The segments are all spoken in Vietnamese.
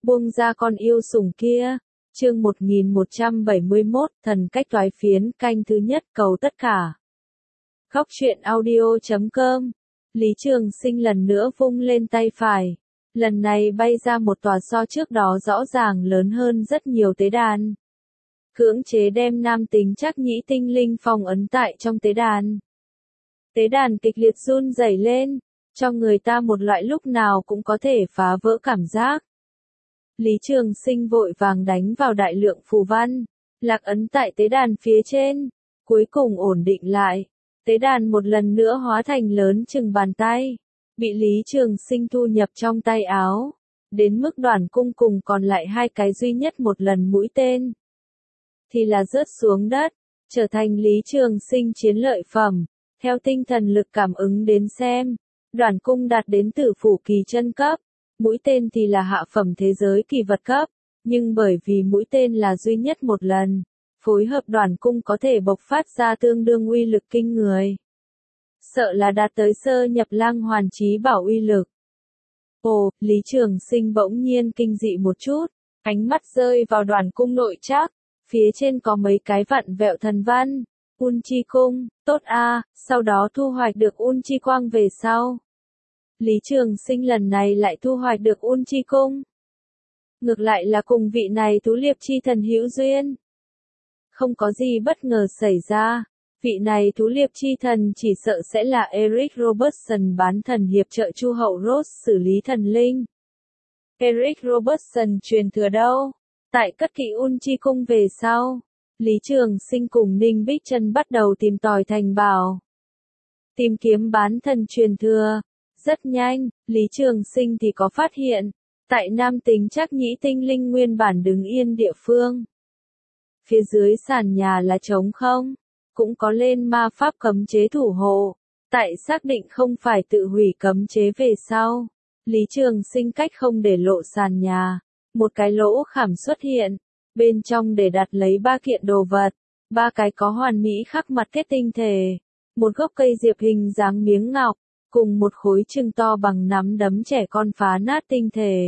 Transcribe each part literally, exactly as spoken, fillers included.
Buông ra con yêu sủng kia. Chương một nghìn một trăm bảy mươi mốt, thần cách toái phiến, canh thứ nhất, cầu tất cả. Góc truyện audio chấm com. Lý Trường Sinh lần nữa vung lên tay phải. Lần này bay ra một tòa so trước đó rõ ràng lớn hơn rất nhiều tế đàn. Cưỡng chế đem nam tính Trác Nhĩ tinh linh phong ấn tại trong tế đàn. Tế đàn kịch liệt run rẩy lên, cho người ta một loại lúc nào cũng có thể phá vỡ cảm giác. Lý Trường Sinh vội vàng đánh vào đại lượng phù văn, lạc ấn tại tế đàn phía trên, cuối cùng ổn định lại. Tế đàn một lần nữa hóa thành lớn chừng bàn tay, bị Lý Trường Sinh thu nhập trong tay áo, đến mức Đoản Cung cùng còn lại hai cái duy nhất một lần mũi tên, thì là rớt xuống đất, trở thành Lý Trường Sinh chiến lợi phẩm. Theo tinh thần lực cảm ứng đến xem, Đoản Cung đạt đến tử phủ kỳ chân cấp, mũi tên thì là hạ phẩm thế giới kỳ vật cấp, nhưng bởi vì mũi tên là duy nhất một lần, phối hợp Đoản Cung có thể bộc phát ra tương đương uy lực kinh người. Sợ là đạt tới sơ nhập lang hoàn chí bảo uy lực. Ồ, Lý Trường Sinh bỗng nhiên kinh dị một chút, ánh mắt rơi vào Đoản Cung nội trác, phía trên có mấy cái vặn vẹo thần văn. Un chi cung, tốt a, sau đó thu hoạch được un chi quang về sau. Lý Trường Sinh lần này lại thu hoạch được un chi cung. Ngược lại là cùng vị này thú liệp chi thần hữu duyên. Không có gì bất ngờ xảy ra, vị này thú liệp chi thần chỉ sợ sẽ là Eric Robertson bán thần hiệp trợ Chu hậu Ross xử lý thần linh. Eric Robertson truyền thừa đâu? Tại cất kỹ un chi cung về sau. Lý Trường Sinh cùng Ninh Bích Trân bắt đầu tìm tòi thành bảo. Tìm kiếm bán thần truyền thừa. Rất nhanh, Lý Trường Sinh thì có phát hiện, tại nam tính Trác Nhĩ tinh linh nguyên bản đứng yên địa phương. Phía dưới sàn nhà là trống không, cũng có lên ma pháp cấm chế thủ hộ. Tại xác định không phải tự hủy cấm chế về sau, Lý Trường Sinh cách không để lộ sàn nhà, một cái lỗ khảm xuất hiện. Bên trong để đặt lấy ba kiện đồ vật, ba cái có hoàn mỹ khắc mặt kết tinh thể, một gốc cây diệp hình dáng miếng ngọc, cùng một khối chừng to bằng nắm đấm trẻ con phá nát tinh thể.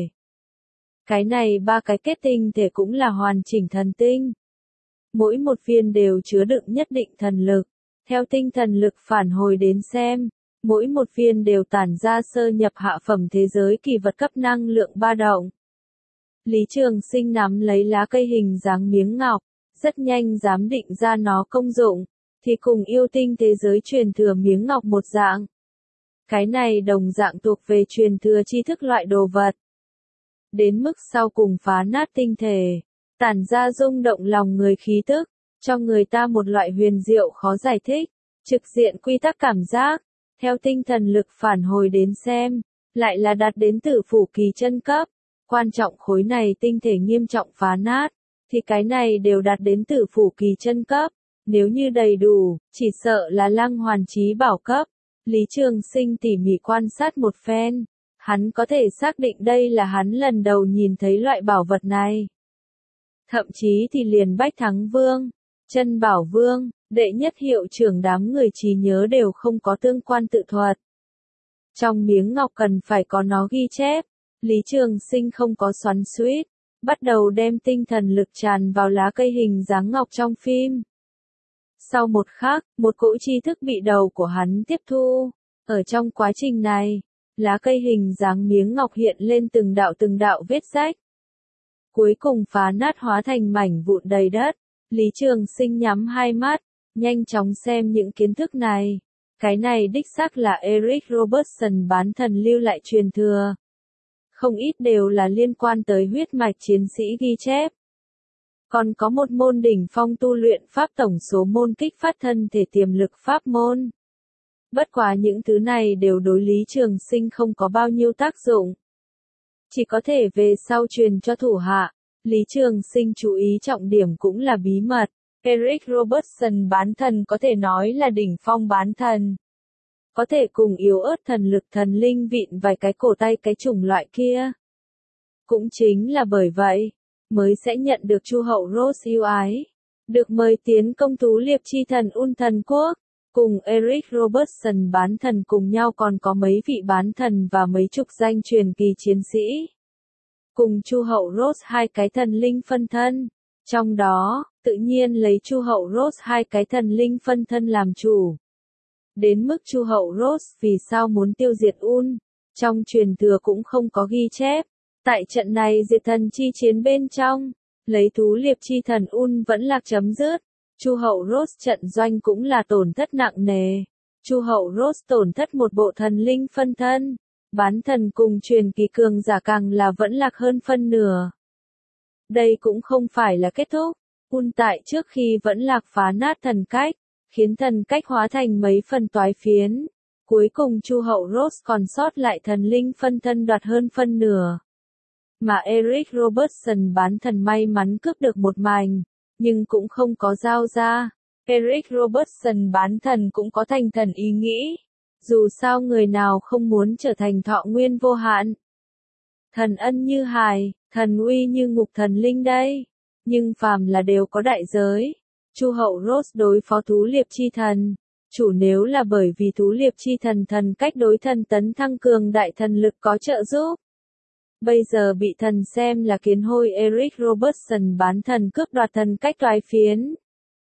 Cái này ba cái kết tinh thể cũng là hoàn chỉnh thần tinh. Mỗi một viên đều chứa đựng nhất định thần lực. Theo tinh thần lực phản hồi đến xem, mỗi một viên đều tản ra sơ nhập hạ phẩm thế giới kỳ vật cấp năng lượng ba động. Lý Trường Sinh nắm lấy lá cây hình dáng miếng ngọc, rất nhanh giám định ra nó công dụng, thì cùng yêu tinh thế giới truyền thừa miếng ngọc một dạng. Cái này đồng dạng thuộc về truyền thừa tri thức loại đồ vật. Đến mức sau cùng phá nát tinh thể, tản ra rung động lòng người khí tức, cho người ta một loại huyền diệu khó giải thích, trực diện quy tắc cảm giác, theo tinh thần lực phản hồi đến xem, lại là đạt đến tử phủ kỳ chân cấp. Quan trọng khối này tinh thể nghiêm trọng phá nát, thì cái này đều đạt đến tử phủ kỳ chân cấp, nếu như đầy đủ, chỉ sợ là lăng hoàn chí bảo cấp. Lý Trường Sinh tỉ mỉ quan sát một phen, hắn có thể xác định đây là hắn lần đầu nhìn thấy loại bảo vật này. Thậm chí thì liền Bách Thắng Vương, Chân Bảo Vương, đệ nhất hiệu trưởng đám người trí nhớ đều không có tương quan tự thuật. Trong miếng ngọc cần phải có nó ghi chép. Lý Trường Sinh không có xoắn xuýt, bắt đầu đem tinh thần lực tràn vào lá cây hình dáng ngọc trong phim. Sau một khắc, một cỗ tri thức bị đầu của hắn tiếp thu. Ở trong quá trình này, lá cây hình dáng miếng ngọc hiện lên từng đạo từng đạo vết rách. Cuối cùng phá nát hóa thành mảnh vụn đầy đất. Lý Trường Sinh nhắm hai mắt, nhanh chóng xem những kiến thức này. Cái này đích xác là Eric Robertson bán thần lưu lại truyền thừa. Không ít đều là liên quan tới huyết mạch chiến sĩ ghi chép. Còn có một môn đỉnh phong tu luyện pháp tổng số môn kích phát thân thể tiềm lực pháp môn. Bất quá những thứ này đều đối Lý Trường Sinh không có bao nhiêu tác dụng. Chỉ có thể về sau truyền cho thủ hạ. Lý Trường Sinh chú ý trọng điểm cũng là bí mật. Eric Robertson bán thần có thể nói là đỉnh phong bán thần. Có thể cùng yếu ớt thần lực thần linh vịn vài cái cổ tay cái chủng loại kia. Cũng chính là bởi vậy, mới sẽ nhận được Chu hậu Ross yêu ái. Được mời tiến công thú liệp chi thần Un thần quốc. Cùng Eric Robertson bán thần cùng nhau còn có mấy vị bán thần và mấy chục danh truyền kỳ chiến sĩ. cùng Chu hậu Rose hai cái thần linh phân thân. Trong đó, tự nhiên lấy Chu hậu Rose hai cái thần linh phân thân làm chủ. Đến mức Chu hậu Rose vì sao muốn tiêu diệt Un, trong truyền thừa cũng không có ghi chép. Tại trận này diệt thần chi chiến bên trong, lấy thú liệp chi thần Un vẫn lạc chấm dứt. Chu hậu Rose trận doanh cũng là tổn thất nặng nề. Chu hậu Rose tổn thất một bộ thần linh phân thân. Bán thần cùng truyền kỳ cường giả càng là vẫn lạc hơn phân nửa. Đây cũng không phải là kết thúc. Un tại trước khi vẫn lạc phá nát thần cách, khiến thần cách hóa thành mấy phần toái phiến. Cuối cùng Chu hậu Rose còn sót lại thần linh phân thân đoạt hơn phân nửa. Mà Eric Robertson bán thần may mắn cướp được một mảnh, nhưng cũng không có giao ra. Eric Robertson bán thần cũng có thành thần ý nghĩ. Dù sao người nào không muốn trở thành thọ nguyên vô hạn. Thần ân như hài, thần uy như ngục thần linh đây. Nhưng phàm là đều có đại giới. Chu hậu Rose đối phó thú liệp chi thần. Chủ nếu là bởi vì thú liệp chi thần thần cách đối thần tấn thăng cường đại thần lực có trợ giúp. Bây giờ bị thần xem là kiến hôi Eric Robertson bán thần cướp đoạt thần cách toái phiến.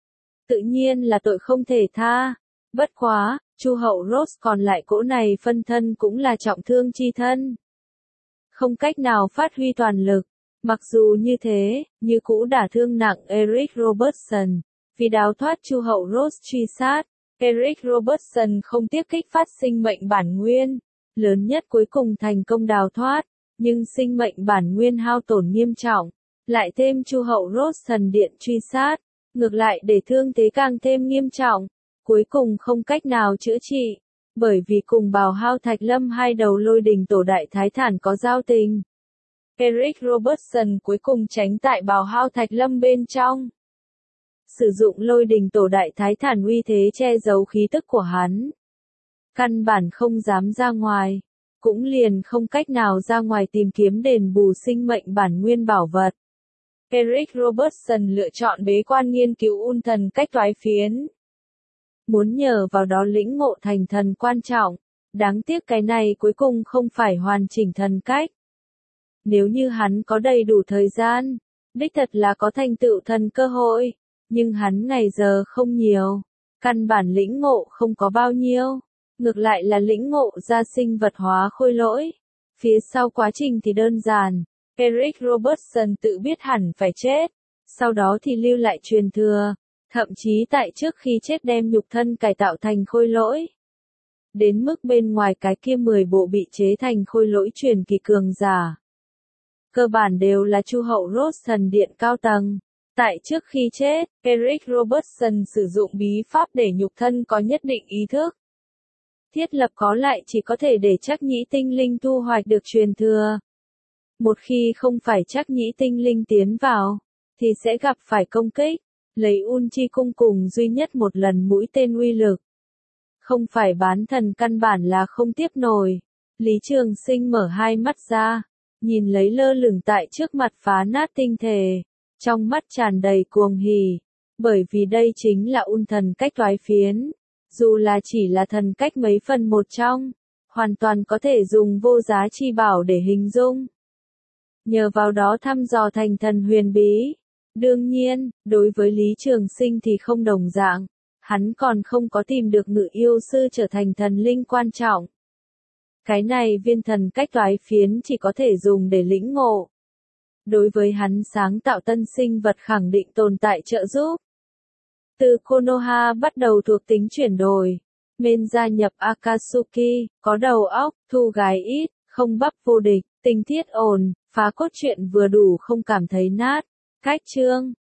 Tự nhiên là tội không thể tha. Bất quá, Chu hậu Rose còn lại cỗ này phân thân cũng là trọng thương chi thân. Không cách nào phát huy toàn lực. Mặc dù như thế, như cũ đả thương nặng Eric Robertson. Vì đào thoát Chu hậu Rose truy sát, Eric Robertson không tiếc kích phát sinh mệnh bản nguyên. Lớn nhất cuối cùng thành công đào thoát, nhưng sinh mệnh bản nguyên hao tổn nghiêm trọng. Lại thêm Chu hậu Rose thần điện truy sát, ngược lại để thương thế càng thêm nghiêm trọng. Cuối cùng không cách nào chữa trị, bởi vì cùng Bào Hao Thạch Lâm hai đầu lôi đình tổ đại thái thản có giao tình. Eric Robertson cuối cùng tránh tại Bào Hao Thạch Lâm bên trong. Sử dụng lôi đình tổ đại thái thản uy thế che giấu khí tức của hắn. Căn bản không dám ra ngoài, cũng liền không cách nào ra ngoài tìm kiếm đền bù sinh mệnh bản nguyên bảo vật. Eric Robertson lựa chọn bế quan nghiên cứu Un thần cách toái phiến. Muốn nhờ vào đó lĩnh ngộ thành thần quan trọng. Đáng tiếc cái này cuối cùng không phải hoàn chỉnh thần cách. Nếu như hắn có đầy đủ thời gian, đích thật là có thành tựu thần cơ hội. Nhưng hắn ngày giờ không nhiều. Căn bản lĩnh ngộ không có bao nhiêu. Ngược lại là lĩnh ngộ ra sinh vật hóa khôi lỗi. Phía sau quá trình thì đơn giản. Eric Robertson tự biết hẳn phải chết. Sau đó thì lưu lại truyền thừa. Thậm chí tại trước khi chết đem nhục thân cải tạo thành khôi lỗi. Đến mức bên ngoài cái kia mười bộ bị chế thành khôi lỗi truyền kỳ cường giả. Cơ bản đều là Chu hậu Rose thần điện cao tầng. Tại trước khi chết, Eric Robertson sử dụng bí pháp để nhục thân có nhất định ý thức. Thiết lập có lại chỉ có thể để Trắc Nhĩ tinh linh thu hoạch được truyền thừa. Một khi không phải Trắc Nhĩ tinh linh tiến vào, thì sẽ gặp phải công kích. Lấy Un chi cung cùng duy nhất một lần mũi tên uy lực. Không phải bán thần căn bản là không tiếp nổi. Lý Trường Sinh mở hai mắt ra, nhìn lấy lơ lửng tại trước mặt phá nát tinh thể, trong mắt tràn đầy cuồng hỉ, bởi vì đây chính là Un thần cách toái phiến, dù là chỉ là thần cách mấy phần một trong, hoàn toàn có thể dùng vô giá chi bảo để hình dung. Nhờ vào đó thăm dò thành thần huyền bí. Đương nhiên, đối với Lý Trường Sinh thì không đồng dạng, hắn còn không có tìm được ngự yêu sư trở thành thần linh quan trọng. Cái này viên thần cách toái phiến chỉ có thể dùng để lĩnh ngộ. Đối với hắn sáng tạo tân sinh vật khẳng định tồn tại trợ giúp. Từ Konoha bắt đầu thuộc tính chuyển đổi. Men gia nhập Akatsuki, có đầu óc, thu gái ít, không bắp vô địch, tình tiết ổn, phá cốt truyện vừa đủ không cảm thấy nát. Cách chương